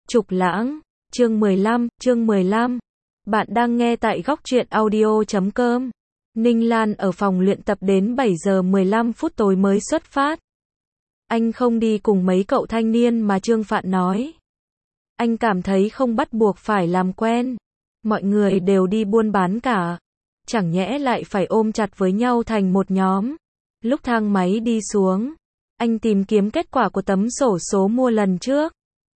Trục Lãng, chương 15. Bạn đang nghe tại góc truyện audio.com. Ninh Lan ở phòng luyện tập đến 7 giờ 15 phút tối mới xuất phát. Anh không đi cùng mấy cậu thanh niên mà Trương Phạn nói. Anh cảm thấy không bắt buộc phải làm quen. Mọi người đều đi buôn bán cả. Chẳng nhẽ lại phải ôm chặt với nhau thành một nhóm. Lúc thang máy đi xuống, anh tìm kiếm kết quả của tấm xổ số mua lần trước.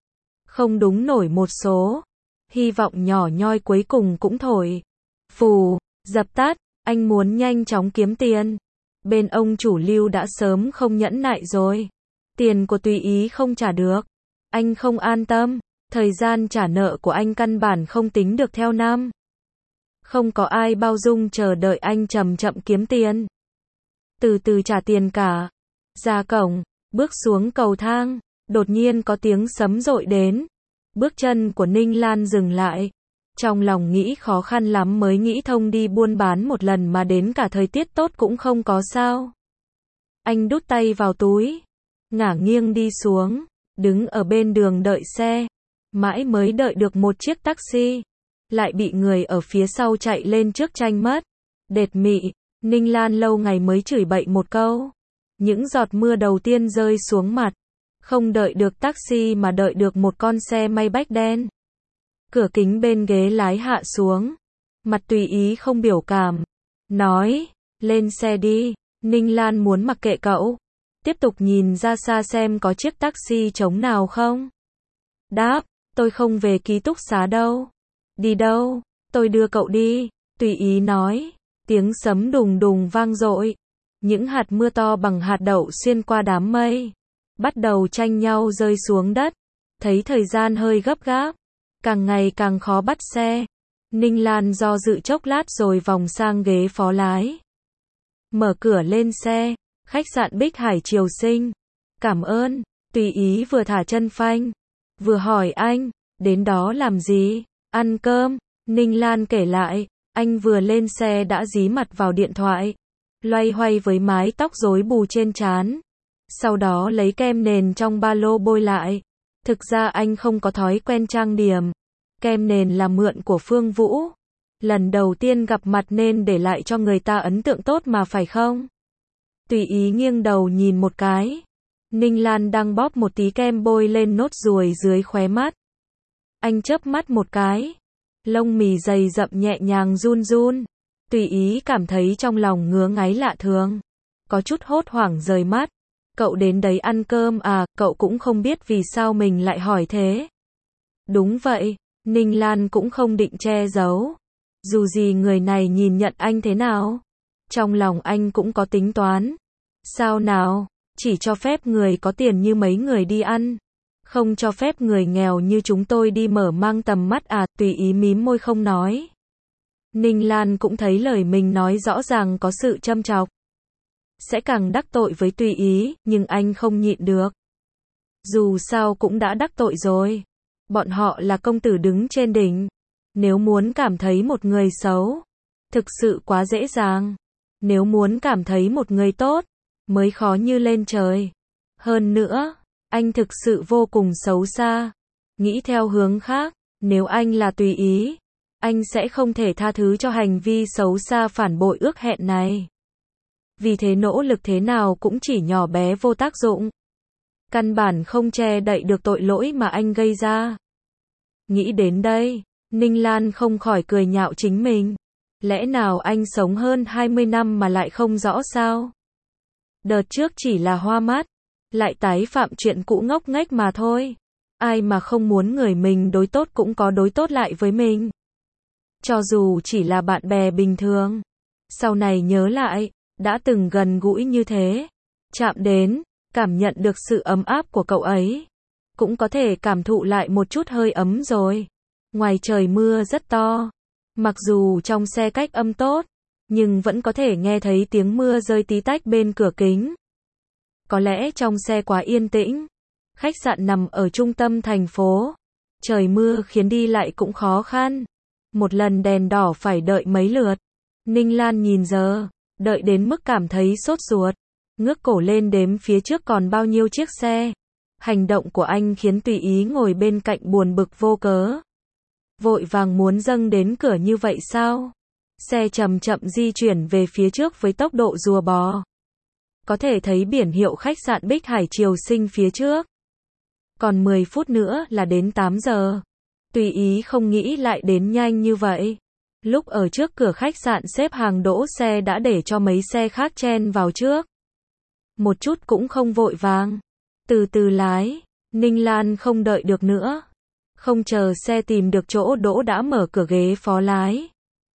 Không đúng nổi một số. Hy vọng nhỏ nhoi cuối cùng cũng thổi phù, dập tắt. Anh muốn nhanh chóng kiếm tiền. Bên ông chủ Lưu đã sớm không nhẫn nại rồi. Tiền của Tùy Ý không trả được. Anh không an tâm. Thời gian trả nợ của anh căn bản không tính được theo năm. Không có ai bao dung chờ đợi anh chậm chậm kiếm tiền. Từ từ trả tiền cả. Ra cổng, bước xuống cầu thang, đột nhiên có tiếng sấm dội đến. Bước chân của Ninh Lan dừng lại. Trong lòng nghĩ khó khăn lắm mới nghĩ thông đi buôn bán một lần mà đến cả thời tiết tốt cũng không có sao. Anh đút tay vào túi, ngả nghiêng đi xuống, đứng ở bên đường đợi xe. Mãi mới đợi được một chiếc taxi. Lại bị người ở phía sau chạy lên trước tranh mất. Đệt mị, Ninh Lan lâu ngày mới chửi bậy một câu. Những giọt mưa đầu tiên rơi xuống mặt. Không đợi được taxi mà đợi được một con xe may bách đen. Cửa kính bên ghế lái hạ xuống. Mặt Tùy Ý không biểu cảm. Nói, lên xe đi. Ninh Lan muốn mặc kệ cậu. Tiếp tục nhìn ra xa xem có chiếc taxi trống nào không. Đáp, tôi không về ký túc xá đâu. Đi đâu? Tôi đưa cậu đi. Tùy Ý nói. Tiếng sấm đùng đùng vang dội. Những hạt mưa to bằng hạt đậu xuyên qua đám mây. Bắt đầu tranh nhau rơi xuống đất. Thấy thời gian hơi gấp gáp. Càng ngày càng khó bắt xe. Ninh Lan do dự chốc lát rồi vòng sang ghế phó lái. Mở cửa lên xe. Khách sạn Bích Hải Triều Sinh. Cảm ơn. Tùy Ý vừa thả chân phanh. Vừa hỏi anh. Đến đó làm gì? Ăn cơm. Ninh Lan kể lại. Anh vừa lên xe đã dí mặt vào điện thoại. Loay hoay với mái tóc rối bù trên trán. Sau đó lấy kem nền trong ba lô bôi lại. Thực ra anh không có thói quen trang điểm. Kem nền là mượn của Phương Vũ. Lần đầu tiên gặp mặt nên để lại cho người ta ấn tượng tốt mà phải không? Tùy Ý nghiêng đầu nhìn một cái. Ninh Lan đang bóp một tí kem bôi lên nốt ruồi dưới khóe mắt. Anh chớp mắt một cái. Lông mì dày rậm nhẹ nhàng run run. Tùy Ý cảm thấy trong lòng ngứa ngáy lạ thường. Có chút hốt hoảng rời mắt. Cậu đến đấy ăn cơm à? Cậu cũng không biết vì sao mình lại hỏi thế. Đúng vậy. Ninh Lan cũng không định che giấu. Dù gì người này nhìn nhận anh thế nào. Trong lòng anh cũng có tính toán. Sao nào? Chỉ cho phép người có tiền như mấy người đi ăn. Không cho phép người nghèo như chúng tôi đi mở mang tầm mắt à? Tùy Ý mím môi không nói. Ninh Lan cũng thấy lời mình nói rõ ràng có sự châm chọc. Sẽ càng đắc tội với Tùy Ý, nhưng anh không nhịn được. Dù sao cũng đã đắc tội rồi. Bọn họ là công tử đứng trên đỉnh. Nếu muốn cảm thấy một người xấu, thực sự quá dễ dàng. Nếu muốn cảm thấy một người tốt, mới khó như lên trời. Hơn nữa, anh thực sự vô cùng xấu xa. Nghĩ theo hướng khác, nếu anh là Tùy Ý, anh sẽ không thể tha thứ cho hành vi xấu xa phản bội ước hẹn này. Vì thế nỗ lực thế nào cũng chỉ nhỏ bé vô tác dụng. Căn bản không che đậy được tội lỗi mà anh gây ra. Nghĩ đến đây, Ninh Lan không khỏi cười nhạo chính mình. Lẽ nào anh sống hơn 20 năm mà lại không rõ sao? Đợt trước chỉ là hoa mắt, lại tái phạm chuyện cũ ngốc nghếch mà thôi. Ai mà không muốn người mình đối tốt cũng có đối tốt lại với mình. Cho dù chỉ là bạn bè bình thường. Sau này nhớ lại, đã từng gần gũi như thế. Chạm đến, cảm nhận được sự ấm áp của cậu ấy. Cũng có thể cảm thụ lại một chút hơi ấm rồi. Ngoài trời mưa rất to. Mặc dù trong xe cách âm tốt, nhưng vẫn có thể nghe thấy tiếng mưa rơi tí tách bên cửa kính. Có lẽ trong xe quá yên tĩnh. Khách sạn nằm ở trung tâm thành phố. Trời mưa khiến đi lại cũng khó khăn. Một lần đèn đỏ phải đợi mấy lượt. Ninh Lan nhìn giờ, đợi đến mức cảm thấy sốt ruột. Ngước cổ lên đếm phía trước còn bao nhiêu chiếc xe. Hành động của anh khiến Tùy Ý ngồi bên cạnh buồn bực vô cớ. Vội vàng muốn dâng đến cửa như vậy sao? Xe chậm chậm di chuyển về phía trước với tốc độ rùa bò. Có thể thấy biển hiệu khách sạn Bích Hải Triều Sinh phía trước. Còn 10 phút nữa là đến 8 giờ. Tùy Ý không nghĩ lại đến nhanh như vậy. Lúc ở trước cửa khách sạn xếp hàng đỗ xe đã để cho mấy xe khác chen vào trước. Một chút cũng không vội vàng. Từ từ lái. Ninh Lan không đợi được nữa. Không chờ xe tìm được chỗ đỗ đã mở cửa ghế phó lái.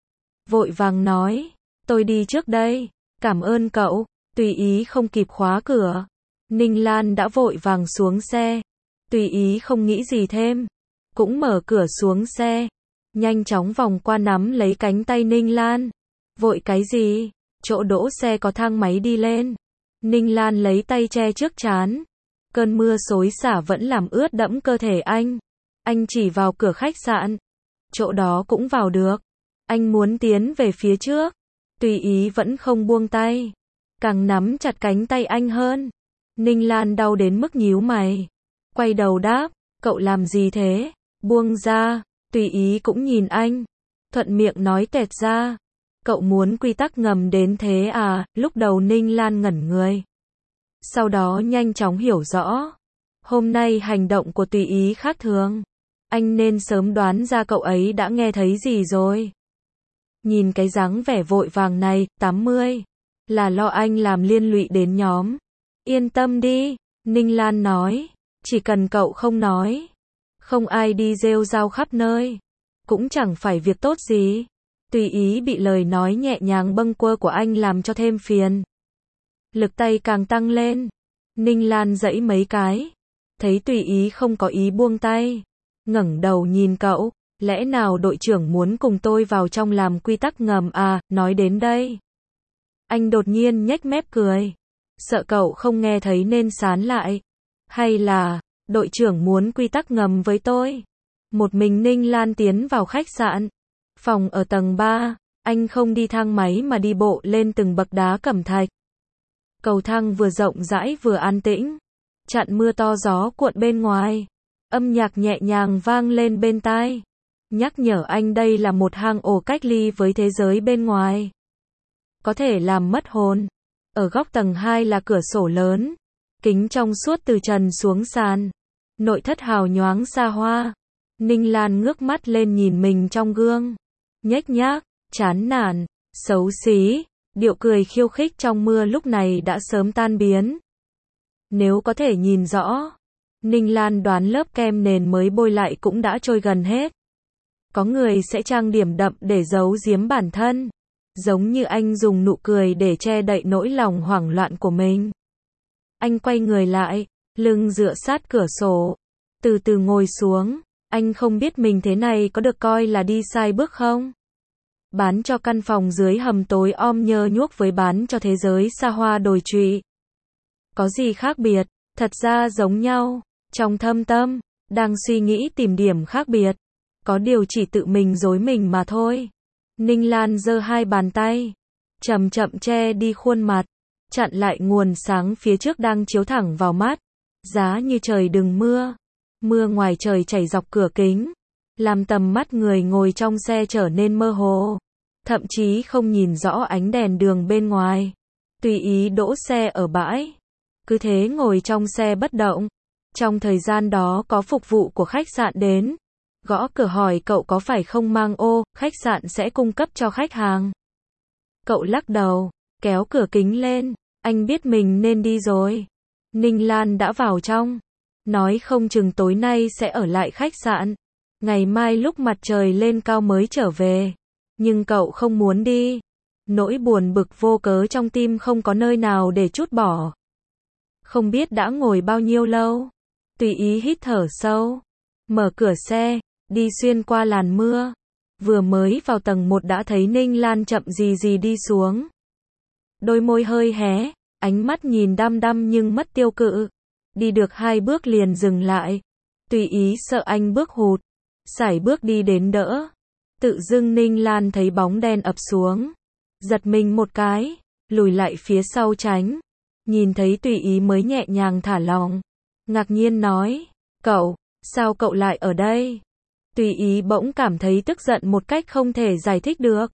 Vội vàng nói, tôi đi trước đây. Cảm ơn cậu. Tùy Ý không kịp khóa cửa. Ninh Lan đã vội vàng xuống xe. Tùy Ý không nghĩ gì thêm. Cũng mở cửa xuống xe. Nhanh chóng vòng qua nắm lấy cánh tay Ninh Lan. Vội cái gì? Chỗ đỗ xe có thang máy đi lên. Ninh Lan lấy tay che trước trán. Cơn mưa xối xả vẫn làm ướt đẫm cơ thể anh. Anh chỉ vào cửa khách sạn. Chỗ đó cũng vào được. Anh muốn tiến về phía trước. Tùy Ý vẫn không buông tay. Càng nắm chặt cánh tay anh hơn. Ninh Lan đau đến mức nhíu mày. Quay đầu đáp, cậu làm gì thế? Buông ra. Tùy Ý cũng nhìn anh. Thuận miệng nói tẹt ra. Cậu muốn quy tắc ngầm đến thế à? Lúc đầu Ninh Lan ngẩn người. Sau đó nhanh chóng hiểu rõ. Hôm nay hành động của Tùy Ý khác thường. Anh nên sớm đoán ra cậu ấy đã nghe thấy gì rồi. Nhìn cái dáng vẻ vội vàng này, 80. Là lo anh làm liên lụy đến nhóm. Yên tâm đi, Ninh Lan nói. Chỉ cần cậu không nói. Không ai đi rêu rao khắp nơi. Cũng chẳng phải việc tốt gì. Tùy Ý bị lời nói nhẹ nhàng bâng quơ của anh làm cho thêm phiền. Lực tay càng tăng lên. Ninh Lan giãy mấy cái. Thấy Tùy Ý không có ý buông tay. Ngẩng đầu nhìn cậu. Lẽ nào đội trưởng muốn cùng tôi vào trong làm quy tắc ngầm à? Nói đến đây. Anh đột nhiên nhếch mép cười. Sợ cậu không nghe thấy nên sán lại. Hay là, đội trưởng muốn quy tắc ngầm với tôi? Một mình Ninh Lan tiến vào khách sạn. Phòng ở tầng 3. Anh không đi thang máy mà đi bộ lên từng bậc đá cẩm thạch. Cầu thang vừa rộng rãi vừa an tĩnh. Chặn mưa to gió cuộn bên ngoài. Âm nhạc nhẹ nhàng vang lên bên tai. Nhắc nhở anh đây là một hang ổ cách ly với thế giới bên ngoài. Có thể làm mất hồn. Ở góc tầng 2 là cửa sổ lớn. Kính trong suốt từ trần xuống sàn. Nội thất hào nhoáng xa hoa. Ninh Lan ngước mắt lên nhìn mình trong gương. Nhếch nhác, chán nản, xấu xí. Điệu cười khiêu khích trong mưa lúc này đã sớm tan biến. Nếu có thể nhìn rõ. Ninh Lan đoán lớp kem nền mới bôi lại cũng đã trôi gần hết. Có người sẽ trang điểm đậm để giấu giếm bản thân. Giống như anh dùng nụ cười để che đậy nỗi lòng hoảng loạn của mình. Anh quay người lại, lưng dựa sát cửa sổ. Từ từ ngồi xuống. Anh không biết mình thế này có được coi là đi sai bước không? Bán cho căn phòng dưới hầm tối om nhơ nhuốc với bán cho thế giới xa hoa đồi trụy. Có gì khác biệt? Thật ra giống nhau. Trong thâm tâm, đang suy nghĩ tìm điểm khác biệt. Có điều chỉ tự mình dối mình mà thôi. Ninh Lan giơ hai bàn tay. Chậm chậm che đi khuôn mặt. Chặn lại nguồn sáng phía trước đang chiếu thẳng vào mắt. Giá như trời đừng mưa. Mưa ngoài trời chảy dọc cửa kính. Làm tầm mắt người ngồi trong xe trở nên mơ hồ. Thậm chí không nhìn rõ ánh đèn đường bên ngoài. Tùy Ý đỗ xe ở bãi. Cứ thế ngồi trong xe bất động. Trong thời gian đó có phục vụ của khách sạn đến. Gõ cửa hỏi cậu có phải không mang ô, khách sạn sẽ cung cấp cho khách hàng. Cậu lắc đầu, kéo cửa kính lên. Anh biết mình nên đi rồi. Ninh Lan đã vào trong. Nói không chừng tối nay sẽ ở lại khách sạn. Ngày mai lúc mặt trời lên cao mới trở về. Nhưng cậu không muốn đi. Nỗi buồn bực vô cớ trong tim không có nơi nào để trút bỏ. Không biết đã ngồi bao nhiêu lâu. Tùy Ý hít thở sâu. Mở cửa xe, đi xuyên qua làn mưa. Vừa mới vào tầng 1 đã thấy Ninh Lan chậm gì đi xuống. Đôi môi hơi hé, ánh mắt nhìn đăm đăm nhưng mất tiêu cự. Đi được 2 bước liền dừng lại. Tùy Ý sợ anh bước hụt. Sải bước đi đến đỡ. Tự dưng Ninh Lan thấy bóng đen ập xuống. Giật mình một cái, lùi lại phía sau tránh. Nhìn thấy Tùy Ý mới nhẹ nhàng thả lỏng. ngạc nhiên nói, cậu, sao cậu lại ở đây? Tùy ý bỗng cảm thấy tức giận một cách không thể giải thích được.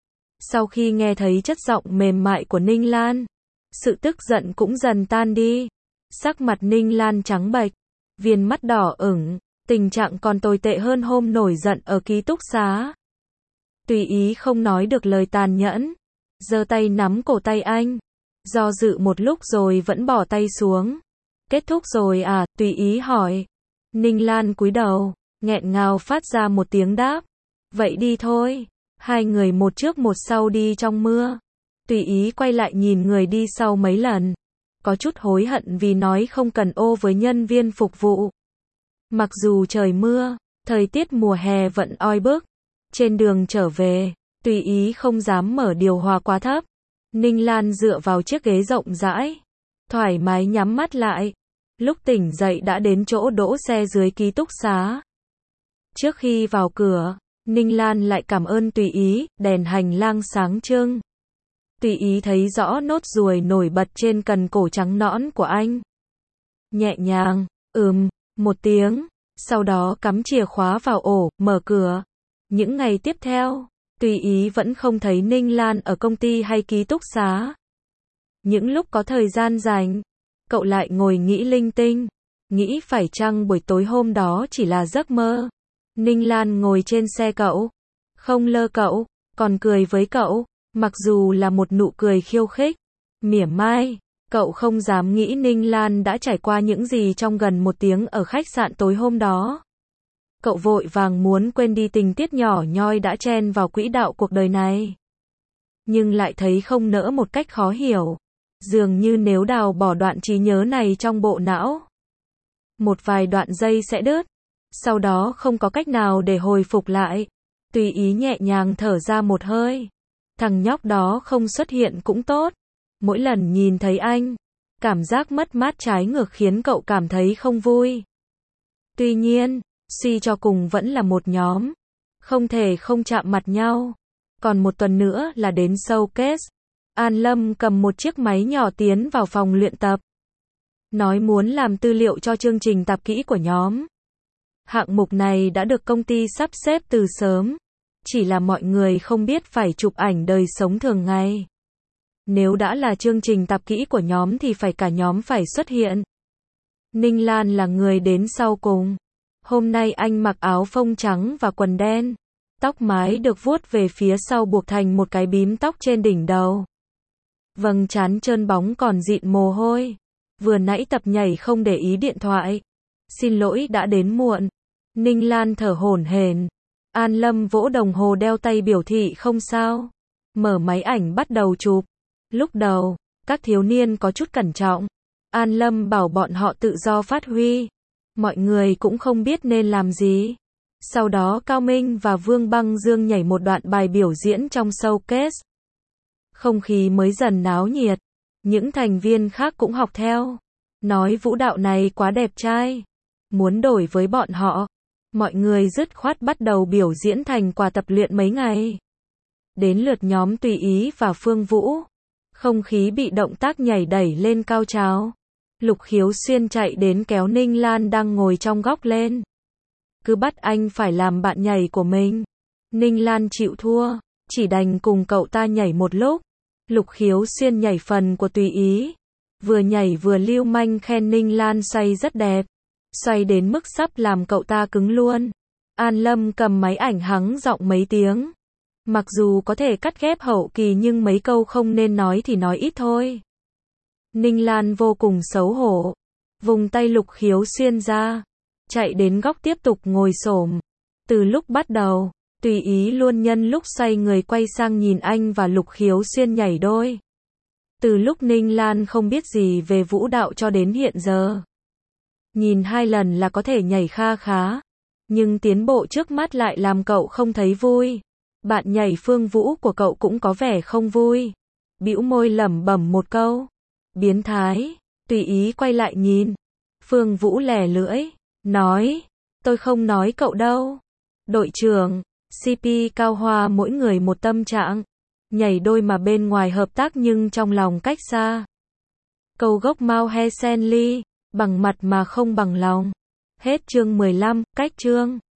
Sau khi nghe thấy chất giọng mềm mại của Ninh Lan, sự tức giận cũng dần tan đi. Sắc mặt Ninh Lan trắng bệch, viền mắt đỏ ửng, tình trạng còn tồi tệ hơn hôm nổi giận ở ký túc xá. Tùy ý không nói được lời tàn nhẫn, giơ tay nắm cổ tay anh, do dự một lúc rồi vẫn bỏ tay xuống. Kết thúc rồi à? Tùy ý hỏi. Ninh Lan cúi đầu, nghẹn ngào phát ra một tiếng đáp. Vậy đi thôi. Hai người một trước một sau đi trong mưa. Tùy ý quay lại nhìn người đi sau mấy lần, có chút hối hận vì nói không cần ô với nhân viên phục vụ. Mặc dù trời mưa, thời tiết mùa hè vẫn oi bức. Trên đường trở về, Tùy ý không dám mở điều hòa quá thấp. Ninh Lan dựa vào chiếc ghế rộng rãi, thoải mái nhắm mắt lại. Lúc tỉnh dậy đã đến chỗ đỗ xe dưới ký túc xá. Trước khi vào cửa, Ninh Lan lại cảm ơn Tùy ý, đèn hành lang sáng trưng. Tùy ý thấy rõ nốt ruồi nổi bật trên cần cổ trắng nõn của anh. Nhẹ nhàng, một tiếng, sau đó cắm chìa khóa vào ổ, mở cửa. Những ngày tiếp theo, Tùy ý vẫn không thấy Ninh Lan ở công ty hay ký túc xá. Những lúc có thời gian rảnh, cậu lại ngồi nghĩ linh tinh, nghĩ phải chăng buổi tối hôm đó chỉ là giấc mơ. Ninh Lan ngồi trên xe cậu, không lơ cậu, còn cười với cậu, mặc dù là một nụ cười khiêu khích, mỉa mai. Cậu không dám nghĩ Ninh Lan đã trải qua những gì trong gần một tiếng ở khách sạn tối hôm đó. Cậu vội vàng muốn quên đi tình tiết nhỏ nhoi đã chen vào quỹ đạo cuộc đời này. Nhưng lại thấy không nỡ một cách khó hiểu. Dường như nếu đào bỏ đoạn trí nhớ này trong bộ não, một vài đoạn giây sẽ đứt. Sau đó không có cách nào để hồi phục lại. Tùy ý nhẹ nhàng thở ra một hơi. Thằng nhóc đó không xuất hiện cũng tốt. Mỗi lần nhìn thấy anh, cảm giác mất mát trái ngược khiến cậu cảm thấy không vui. Tuy nhiên, suy cho cùng vẫn là một nhóm, không thể không chạm mặt nhau. Còn một tuần nữa là đến showcase. An Lâm cầm một chiếc máy nhỏ tiến vào phòng luyện tập, nói muốn làm tư liệu cho chương trình tạp kỹ của nhóm. Hạng mục này đã được công ty sắp xếp từ sớm, chỉ là mọi người không biết phải chụp ảnh đời sống thường ngày. Nếu đã là chương trình tạp kỹ của nhóm thì phải cả nhóm phải xuất hiện. Ninh Lan là người đến sau cùng. Hôm nay anh mặc áo phông trắng và quần đen. Tóc mái được vuốt về phía sau buộc thành một cái bím tóc trên đỉnh đầu. Vầng trán trơn bóng còn dịn mồ hôi. Vừa nãy tập nhảy không để ý điện thoại. Xin lỗi đã đến muộn. Ninh Lan thở hổn hển. An Lâm vỗ đồng hồ đeo tay biểu thị không sao. Mở máy ảnh bắt đầu chụp. Lúc đầu, các thiếu niên có chút cẩn trọng. An Lâm bảo bọn họ tự do phát huy. Mọi người cũng không biết nên làm gì. Sau đó Cao Minh và Vương Băng Dương nhảy một đoạn bài biểu diễn trong showcase. Không khí mới dần náo nhiệt. Những thành viên khác cũng học theo. Nói vũ đạo này quá đẹp trai. Muốn đổi với bọn họ. Mọi người dứt khoát bắt đầu biểu diễn thành quả tập luyện mấy ngày. Đến lượt nhóm Tùy ý và Phương Vũ. Không khí bị động tác nhảy đẩy lên cao trào. Lục Khiếu Xuyên chạy đến kéo Ninh Lan đang ngồi trong góc lên. Cứ bắt anh phải làm bạn nhảy của mình. Ninh Lan chịu thua, chỉ đành cùng cậu ta nhảy một lúc. Lục Khiếu Xuyên nhảy phần của Tùy ý. Vừa nhảy vừa lưu manh khen Ninh Lan xoay rất đẹp. Xoay đến mức sắp làm cậu ta cứng luôn. An Lâm cầm máy ảnh hắng giọng mấy tiếng. Mặc dù có thể cắt ghép hậu kỳ nhưng mấy câu không nên nói thì nói ít thôi. Ninh Lan vô cùng xấu hổ. Vùng tay Lục Khiếu Xuyên ra. Chạy đến góc tiếp tục ngồi xổm. Từ lúc bắt đầu, Tùy ý luôn nhân lúc xoay người quay sang nhìn anh và Lục Khiếu Xuyên nhảy đôi. Từ lúc Ninh Lan không biết gì về vũ đạo cho đến hiện giờ. Nhìn 2 lần là có thể nhảy kha khá. Nhưng tiến bộ trước mắt lại làm cậu không thấy vui. Bạn nhảy Phương Vũ của cậu cũng có vẻ không vui. Bĩu môi lẩm bẩm một câu. Biến thái. Tùy ý quay lại nhìn. Phương Vũ lè lưỡi. Nói. Tôi không nói cậu đâu. Đội trưởng. CP Cao Hoa mỗi người một tâm trạng. Nhảy đôi mà bên ngoài hợp tác nhưng trong lòng cách xa. Câu gốc Mao He Sen Ly. Bằng mặt mà không bằng lòng. Hết chương 15, cách chương.